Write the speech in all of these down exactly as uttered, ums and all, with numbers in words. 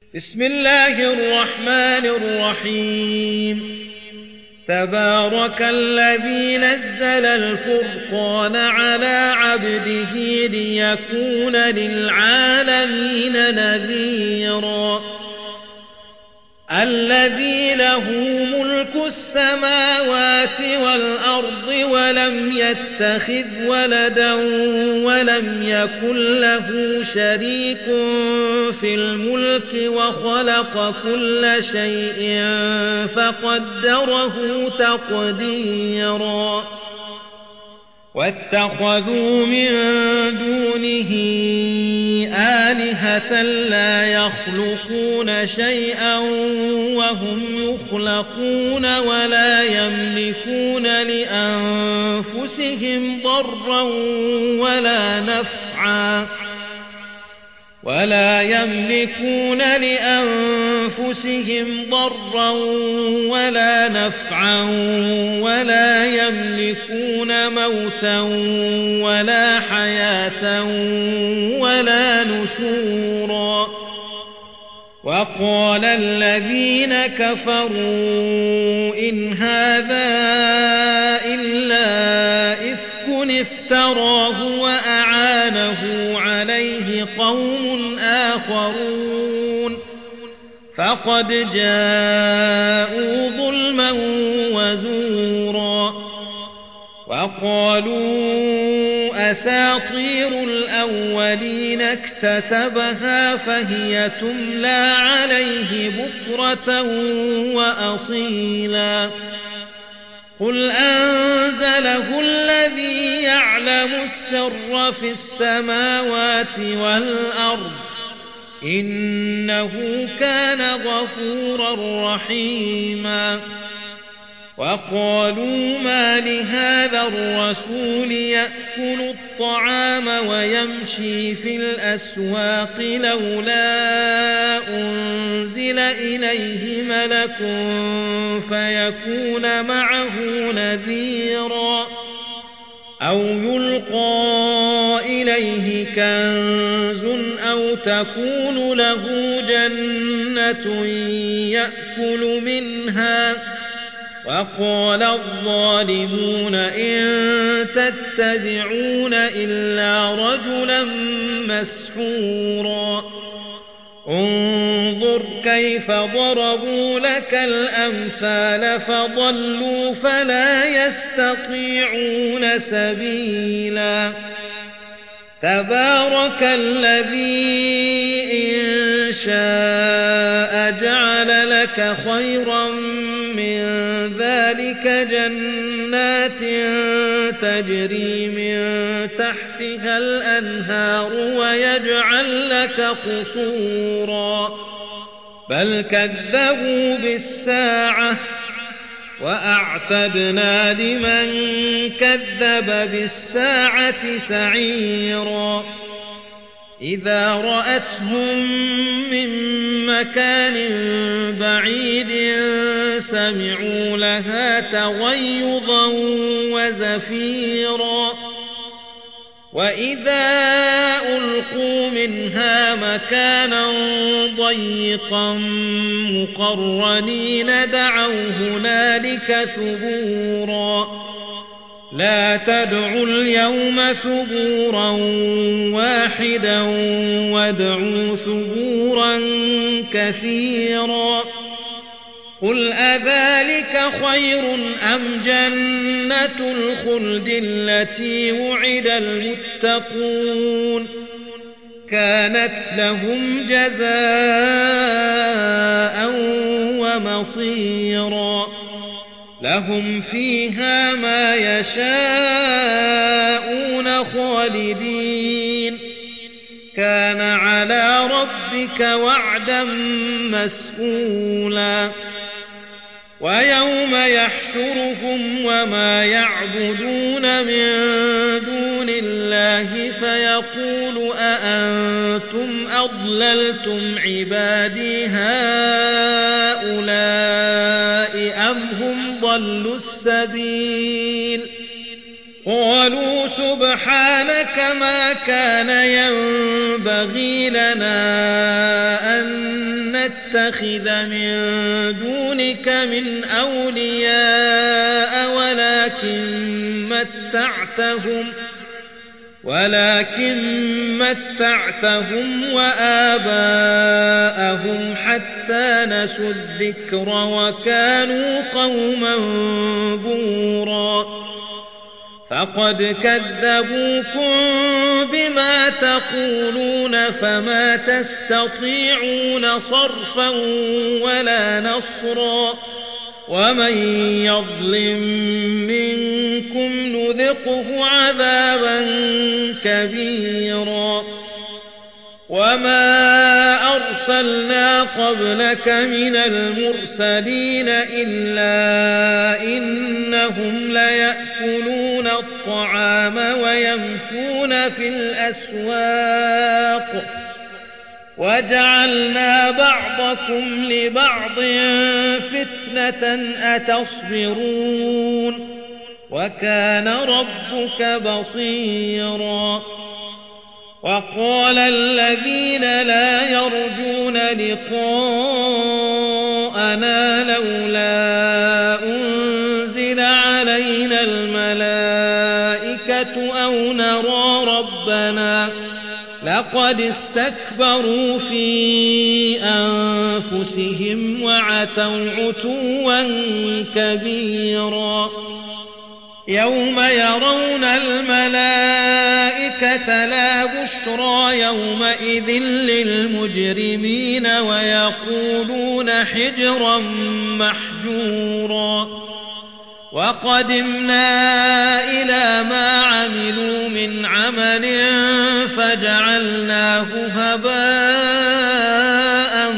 بسم الله الرحمن الرحيم تبارك الذي نزل الفرقان على عبده ليكون للعالمين نذيرا الذي له ملك السماوات والأرض ولم يتخذ ولدا ولم يكن له شريك في الملك وخلق كل شيء فقدره تقديرا واتخذوا من دونه آلهة لا يخلقون شيئا وهم يخلقون ولا يملكون لأنفسهم ضرا ولا نفعا ولا يملكون لأنفسهم ضرا ولا نفعا ولا يملكون موتا ولا حياة ولا نشورا وقال الذين كفروا إن هذا إلا إفك افتراه وأعانه عليه قوم آخرون فقد جاءوا ظلما وزورا وقالوا أساطير الأولين اكتتبها فهي تملى عليه بكرة وأصيلا قل أنزله الذي يعلم السر في السماوات والأرض إنه كان غفورا رحيما وقالوا ما لهذا الرسول يأكل الطعام ويمشي في الأسواق لولا أنزل إليه ملك فيكون معه نذيرا أو يلقى إليه كنز أو تكون له جنة يأكل منها وقال الظالمون إن تتبعون إلا رجلا مسحورا انظر كيف ضربوا لك الأمثال فضلوا فلا يستطيعون سبيلا تبارك الذي إن شاء جعل لك خيرا من ذلك جنات تجري من تحتها الأنهار ويجعل لك قصورا بل كذبوا بالساعة وأعتدنا لمن كذب بالساعة سعيرا إذا رأتهم من مكان بعيد سمعوا لها تغيظا وزفيرا وإذا ألقوا منها مكانا ضيقا مقرنين دعوا هنالك ثبورا لا تدعوا اليوم ثبورا واحدا وادعوا ثبورا كثيرا قل أذلك خير أم جنة الخلد التي وعد المتقون كانت لهم جزاء ومصيرا لهم فيها ما يشاءون خالدين كان على ربك وعدا مسئولا ويوم يحشرهم وما يعبدون من دون الله فيقول أأنتم أضللتم عبادي هؤلاء أم هم ضلوا السبيل قالوا سبحانك ما كان ينبغي لنا أن نتخذ من دونك من أولياء ولكن متعتهم ولكن متعتهم وآباءهم حتى نسوا الذكر وكانوا قوما بورا فقد كذبوكم بما تقولون فما تستطيعون صرفا ولا نصرا ومن يظلم منكم نذقه عذابا كبيرا وما أرسلنا قبلك من المرسلين إلا إنهم ليأكلون الطعام ويمشون في الأسواق وجعلنا بعضكم لبعض فتنة أتصبرون وكان ربك بصيرا وقال الذين لا يرجون لقاءنا لولا أنزل علينا الملائكة أو نرى ربنا لقد استكبروا في أنفسهم وعتوا عتوا كبيرا يوم يرون الملائكة لا بشرى يومئذ للمجرمين ويقولون حجرا محجورا وقدمنا إلى ما عملوا من عمل فجعلناه هباء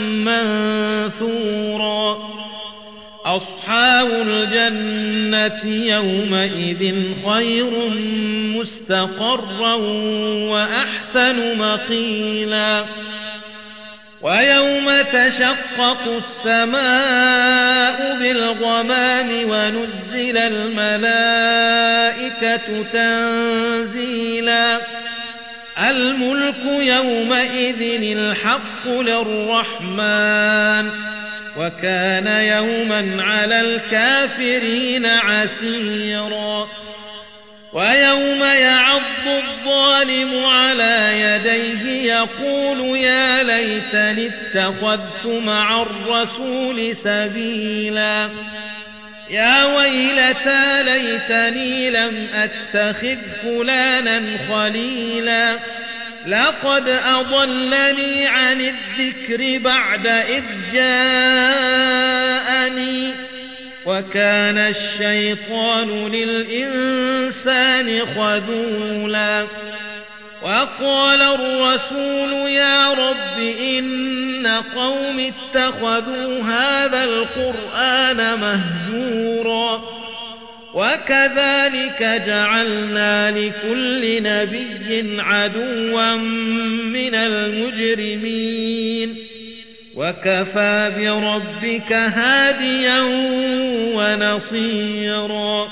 منثورا أصحاب الجنة يومئذ خير مستقرا وأحسن مقيلا ويوم تشقق السماء بالغمام ونزل الملائكة تنزيلا الملك يومئذ الحق للرحمن وكان يوما على الكافرين عسيرا ويوم يعض الظالم على يديه يقول يا ليتني اتخذت مع الرسول سبيلا يا ويلتى ليتني لم أتخذ فلانا خليلا لقد أضلني عن الذكر بعد إذ جاءني وكان الشيطان للإنسان خذولا وقال الرسول يا رب إن قوم اتخذوا هذا القرآن مهجورا وكذلك جعلنا لكل نبي عدوا من المجرمين وكفى بربك هاديا ونصيرا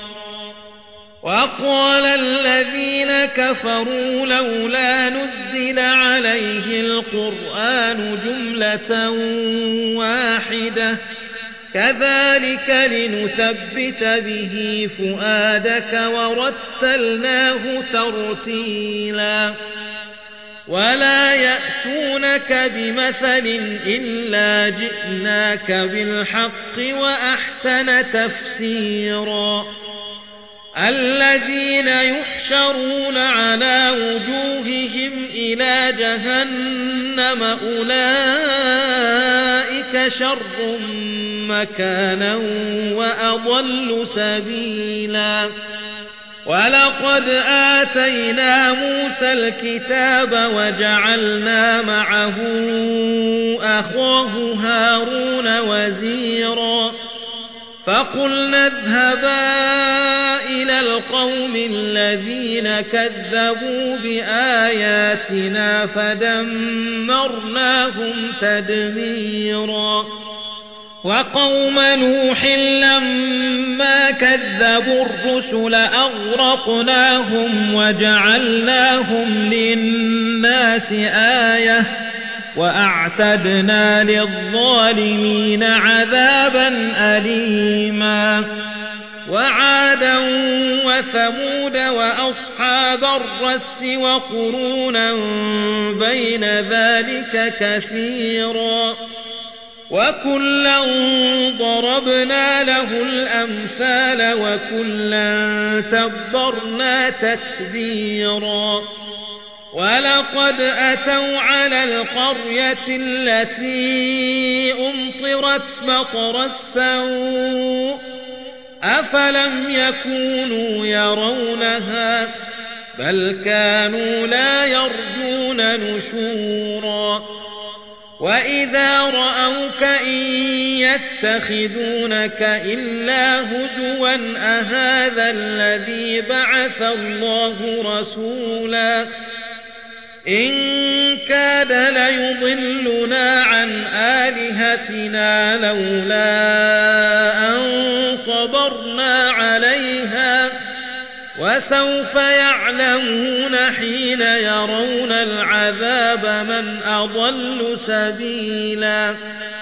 وقال الذين كفروا لولا نزل عليه القرآن جملة واحدة كذلك لنثبت به فؤادك ورتلناه ترتيلا ولا يأتونك بمثل إلا جئناك بالحق وأحسن تفسيرا الذين يحشرون على وجوههم إلى جهنم أولئك شر مكانا وأضل سبيلا ولقد آتينا موسى الكتاب وجعلنا معه أخاه هارون وزيرا فقلنا اذهبا إلى القوم الذين كذبوا بآياتنا فدمرناهم تدميرا وقوم نوح لما كذبوا الرسل أغرقناهم وجعلناهم للناس آية وأعتدنا للظالمين عذابا أليما وعادا وثمود وأصحاب الرس وقرونا بين ذلك كثيرا وكلا ضربنا له الأمثال وكلا تبرنا تتبيرا ولقد أتوا على القرية التي أمطرت مطر السوء أفلم يكونوا يرونها بل كانوا لا يرجون نشورا وإذا رأوك إن يتخذونك إلا هزوا أهذا الذي بعث الله رسولا إن كاد ليضلنا عن آلهتنا لولا أن صبرنا عليها وسوف يعلمون حين يرون العذاب من أضل سبيلا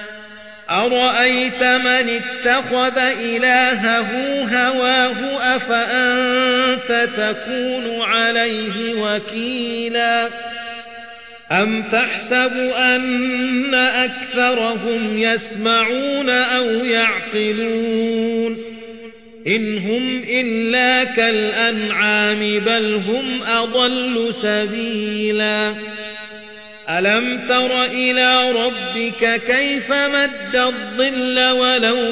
أرأيت من اتخذ إلهه هواه أفأنت تكون عليه وكيلا أم تحسب أن أكثرهم يسمعون أو يعقلون إن هم إلا كالأنعام بل هم أضل سبيلا ألم تر إلى ربك كيف مد الظل ولو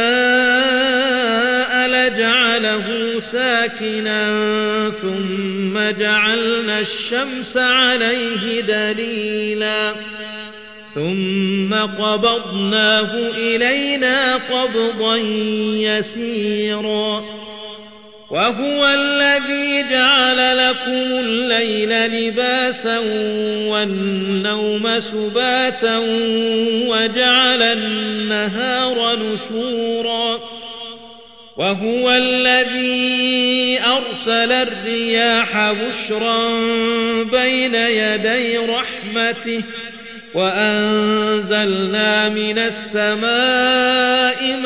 شاء لجعله ساكنا ثم جعلنا الشمس عليه دليلا ثم قبضناه إلينا قبضا يسيرا وهو الذي جعل لكم الليل لباسا والنوم سباتا وجعل النهار نشورا وهو الذي أرسل الرياح بشرا بين يدي رحمته وأنزلنا من السماء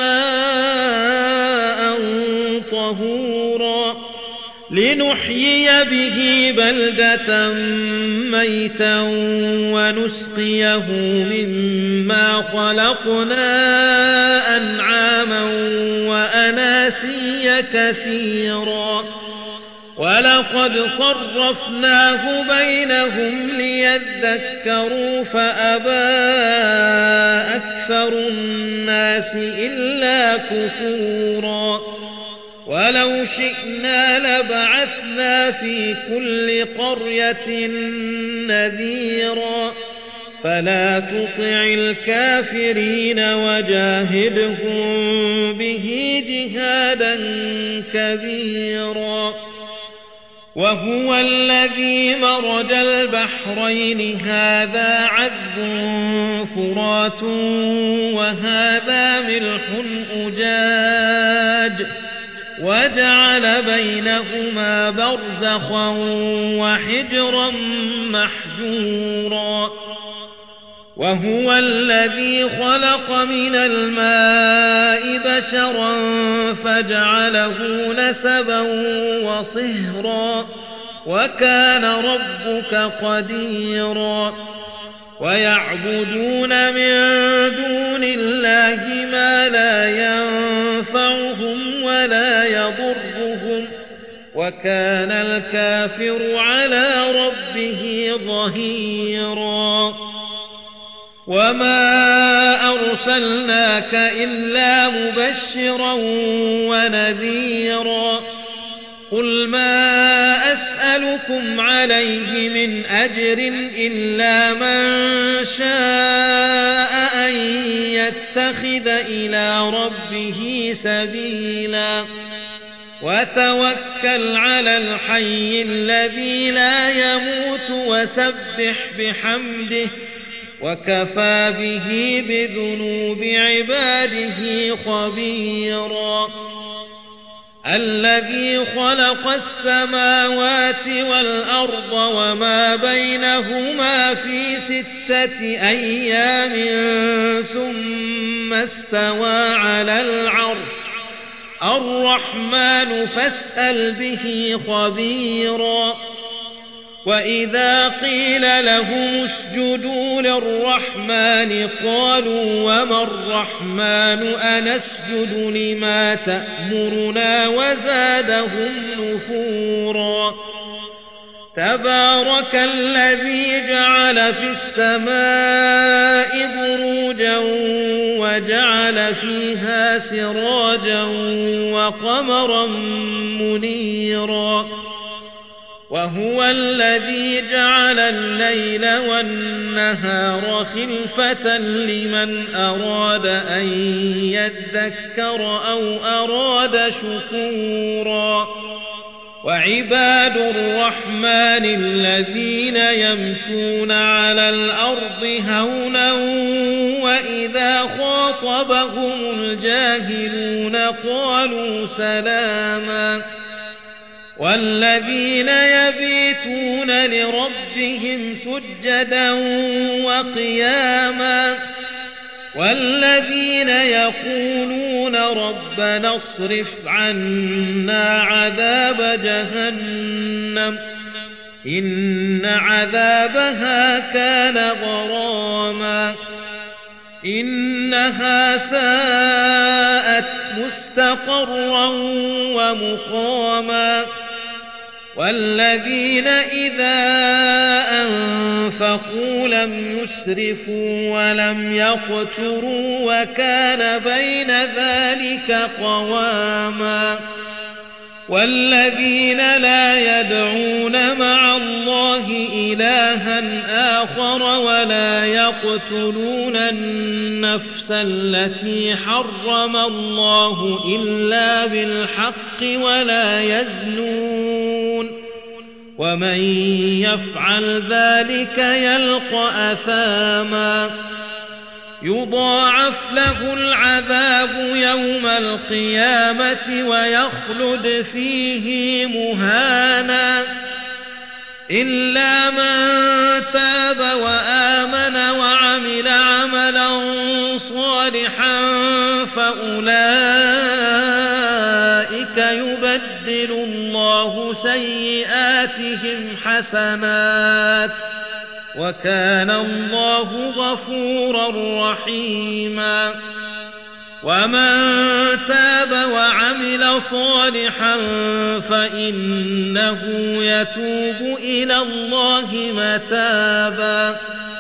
ماء طهورا لنحيي به بلدة ميتا ونسقيه مما خلقنا أنعاما وأناسيا كثيرا ولقد صرفناه بينهم ليذكروا فأبى أكثر الناس إلا كفورا ولو شئنا لبعثنا في كل قرية نذيرا فلا تطع الكافرين وجاهدهم به جهادا كبيرا وهو الذي مرج البحرين هذا عذب فرات وهذا ملح أجاج وجعل بينهما برزخا وحجرا محجورا وهو الذي خلق من الماء بشرا فجعله نسبا وصهرا وكان ربك قديرا ويعبدون من دون الله ما لا ينفعهم ولا يضرهم وكان الكافر على ربه ظهيرا وما أرسلناك إلا مبشرا ونذيرا قل ما أسألكم عليه من أجر إلا من شاء أن يتخذ إلى ربه سبيلا وتوكل على الحي الذي لا يموت وسبح بحمده وكفى به بذنوب عباده خبيرا الذي خلق السماوات والأرض وما بينهما في ستة أيام ثم استوى على العرش الرحمن فاسأل به خبيرا وإذا قيل لهم اسجدوا للرحمن قالوا وما الرحمن أنسجد لما تأمرنا وزادهم نفورا تبارك الذي جعل في السماء بروجا وجعل فيها سراجا وقمرا منيرا وهو الذي جعل الليل والنهار خلفة لمن أراد أن يذكر أو أراد شكورا وعباد الرحمن الذين يمشون على الأرض هونا وإذا خاطبهم الجاهلون قالوا سلاما والذين يبيتون لربهم سجدا وقياما والذين يقولون ربنا اصرف عنا عذاب جهنم إن عذابها كان غراما إنها ساءت مستقرا ومقاما والذين إذا أنفقوا لم يسرفوا ولم يقتروا وكان بين ذلك قواما والذين لا يدعون مع الله إلها آخر ولا يقتلون النفس التي حرم الله إلا بالحق ولا يزنون ومن يفعل ذلك يلقى أثاما يضاعف له العذاب يوم القيامة ويخلد فيه مهانا إلا من تاب وآمن وعمل عملا صالحا فأولئك يبدل الله سيئاتهم حسنات وكان الله غفورا رحيما ومن تاب وعمل صالحا فإنه يتوب إلى الله متابا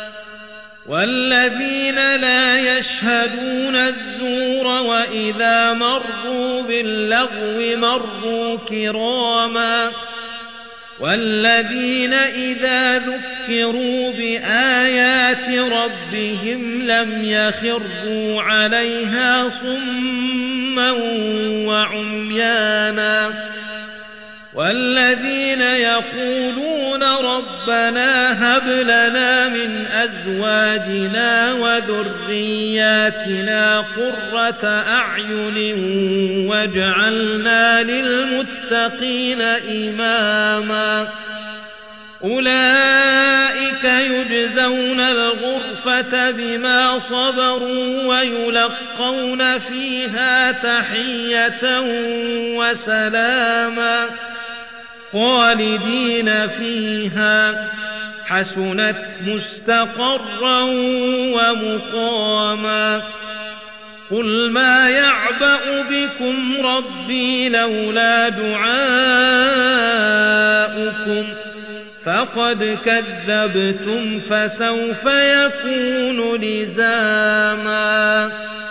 والذين لا يشهدون الزور وإذا مروا باللغو مروا كراما والذين إذا ذكروا بآيات ربهم لم يخروا عليها صما وعميانا والذين يقولون ربنا هب لنا من أزواجنا وذرياتنا قرة أعين واجعلنا للمتقين إماما أولئك يجزون الغرفة بما صبروا ويلقون فيها تحية وسلاما خالدين فيها حسنت مستقرا ومقاما قل ما يعبأ بكم ربي لولا دعاؤكم فقد كذبتم فسوف يكون لزاما